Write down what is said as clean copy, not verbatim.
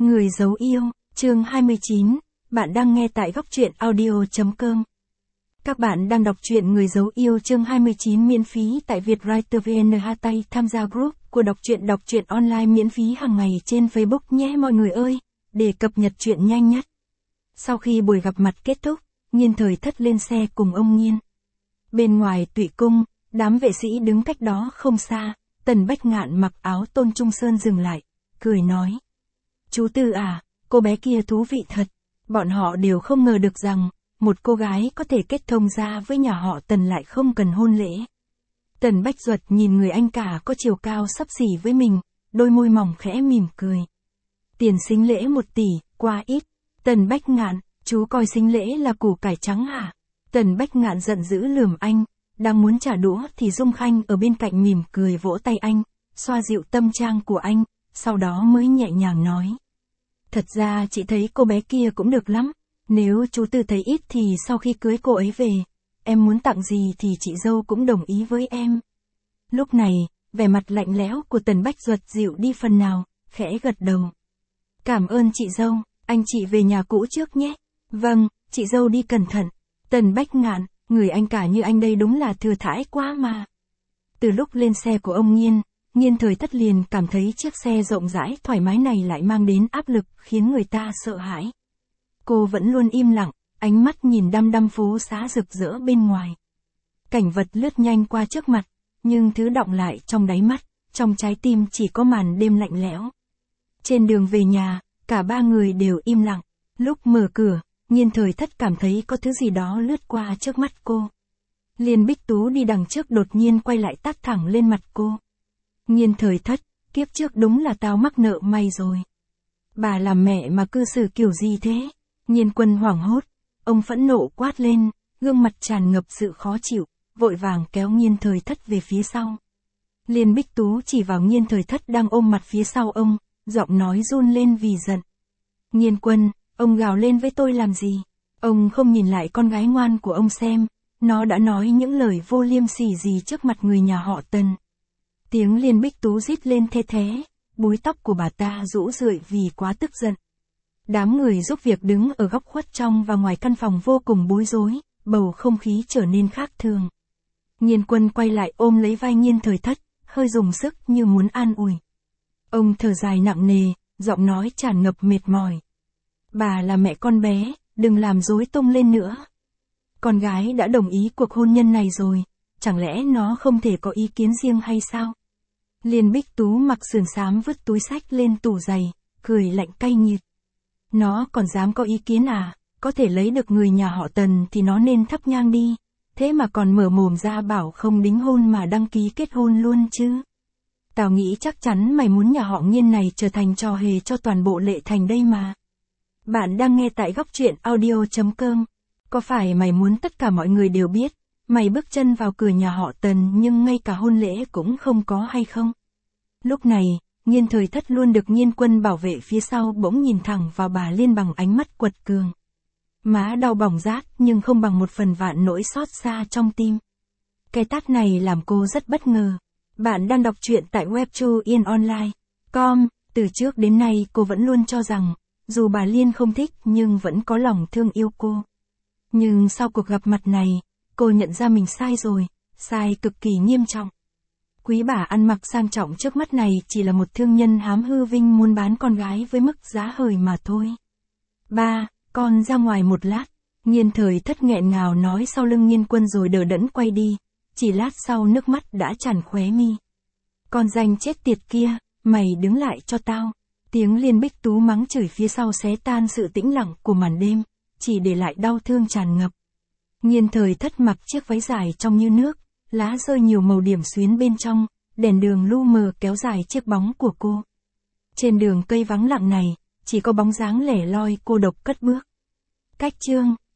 Người giấu yêu, chương 29, bạn đang nghe tại góc truyện audio.com. Các bạn đang đọc truyện Người giấu yêu chương 29 miễn phí tại Vietwriter VN. Tham gia group của đọc truyện online miễn phí hàng ngày trên Facebook nhé mọi người ơi, để cập nhật truyện nhanh nhất. Sau khi buổi gặp mặt kết thúc, Nhiên Thời Thất lên xe cùng ông Nhiên. Bên ngoài Tụy Cung, đám vệ sĩ đứng cách đó không xa, Tần Bách Ngạn mặc áo Tôn Trung Sơn dừng lại, cười nói. Chú Tư à, cô bé kia thú vị thật. Bọn họ đều không ngờ được rằng, một cô gái có thể kết thông ra với nhà họ Tần lại không cần hôn lễ. Tần Bách Duật nhìn người anh cả có chiều cao xấp xỉ với mình, đôi môi mỏng khẽ mỉm cười. Tiền sính lễ 1 tỷ, quá ít. Tần Bách Ngạn, chú coi sính lễ là củ cải trắng hả? Tần Bách Ngạn giận dữ lườm anh, đang muốn trả đũa thì Dung Khanh ở bên cạnh mỉm cười vỗ tay anh, xoa dịu tâm trạng của anh, sau đó mới nhẹ nhàng nói. Thật ra chị thấy cô bé kia cũng được lắm, nếu chú Tư thấy ít thì sau khi cưới cô ấy về, em muốn tặng gì thì chị dâu cũng đồng ý với em. Lúc này, vẻ mặt lạnh lẽo của Tần Bách Duật dịu đi phần nào, khẽ gật đầu. Cảm ơn chị dâu, anh chị về nhà cũ trước nhé. Vâng, chị dâu đi cẩn thận. Tần Bách Ngạn, người anh cả như anh đây đúng là thừa thãi quá mà. Từ lúc lên xe của ông Nhiên Thời Thất liền cảm thấy chiếc xe rộng rãi thoải mái này lại mang đến áp lực khiến người ta sợ hãi. Cô vẫn luôn im lặng, ánh mắt nhìn đăm đăm phố xá rực rỡ bên ngoài. Cảnh vật lướt nhanh qua trước mặt, nhưng thứ đọng lại trong đáy mắt, trong trái tim chỉ có màn đêm lạnh lẽo. Trên đường về nhà, cả ba người đều im lặng. Lúc mở cửa, Nhiên Thời Thất cảm thấy có thứ gì đó lướt qua trước mắt cô. Liên Bích Tú đi đằng trước đột nhiên quay lại tát thẳng lên mặt cô. Nhiên Thời Thất, kiếp trước đúng là tao mắc nợ mày rồi. Bà làm mẹ mà cư xử kiểu gì thế? Nhiên Quân hoảng hốt, ông phẫn nộ quát lên, gương mặt tràn ngập sự khó chịu, vội vàng kéo Nhiên Thời Thất về phía sau. Liên Bích Tú chỉ vào Nhiên Thời Thất đang ôm mặt phía sau ông, giọng nói run lên vì giận. Nhiên Quân, ông gào lên với tôi làm gì? Ông không nhìn lại con gái ngoan của ông xem, nó đã nói những lời vô liêm sỉ gì trước mặt người nhà họ Tần. Tiếng Liên Bích Tú rít lên thê thé, búi tóc của bà ta rũ rượi vì quá tức giận. Đám người giúp việc đứng ở góc khuất trong và ngoài căn phòng vô cùng bối rối, bầu không khí trở nên khác thường. Nhiên Quân quay lại ôm lấy vai Nhiên Thời Thất, hơi dùng sức như muốn an ủi. Ông thở dài nặng nề, giọng nói tràn ngập mệt mỏi. Bà là mẹ con bé, đừng làm rối tung lên nữa. Con gái đã đồng ý cuộc hôn nhân này rồi, chẳng lẽ nó không thể có ý kiến riêng hay sao? Liên Bích Tú mặc sườn xám vứt túi xách lên tủ giày, cười lạnh cay nghiệt. Nó còn dám có ý kiến à? Có thể lấy được người nhà họ Tần thì nó nên thắp nhang đi. Thế mà còn mở mồm ra bảo không đính hôn mà đăng ký kết hôn luôn chứ. Tao nghĩ chắc chắn mày muốn nhà họ Nhiên này trở thành trò hề cho toàn bộ Lệ Thành đây mà. Bạn đang nghe tại góc truyện audio.com. Có phải mày muốn tất cả mọi người đều biết, mày bước chân vào cửa nhà họ Tần nhưng ngay cả hôn lễ cũng không có hay không? Lúc này, Nhiên Thời Thất luôn được Nhiên Quân bảo vệ phía sau bỗng nhìn thẳng vào bà Liên bằng ánh mắt quật cường. Má đau bỏng rát nhưng không bằng một phần vạn nỗi xót xa trong tim. Cái tát này làm cô rất bất ngờ. Bạn đang đọc truyện tại webtoonline.com. Từ trước đến nay cô vẫn luôn cho rằng, dù bà Liên không thích nhưng vẫn có lòng thương yêu cô. Nhưng sau cuộc gặp mặt này, cô nhận ra mình sai rồi, sai cực kỳ nghiêm trọng. Quý bà ăn mặc sang trọng trước mắt này chỉ là một thương nhân hám hư vinh muốn bán con gái với mức giá hời mà thôi. Ba, con ra ngoài một lát. Nhiên Thời Thất nghẹn ngào nói sau lưng Nhiên Quân rồi đờ đẫn quay đi. Chỉ lát sau nước mắt đã tràn khóe mi. Con danh chết tiệt kia, mày đứng lại cho tao. Tiếng Liên Bích Tú mắng chửi phía sau xé tan sự tĩnh lặng của màn đêm, chỉ để lại đau thương tràn ngập. Nhiên Thời Thất mặc chiếc váy dài trong như nước, lá rơi nhiều màu điểm xuyến bên trong, đèn đường lu mờ kéo dài chiếc bóng của cô. Trên đường cây vắng lặng này, chỉ có bóng dáng lẻ loi cô độc cất bước. Cách chương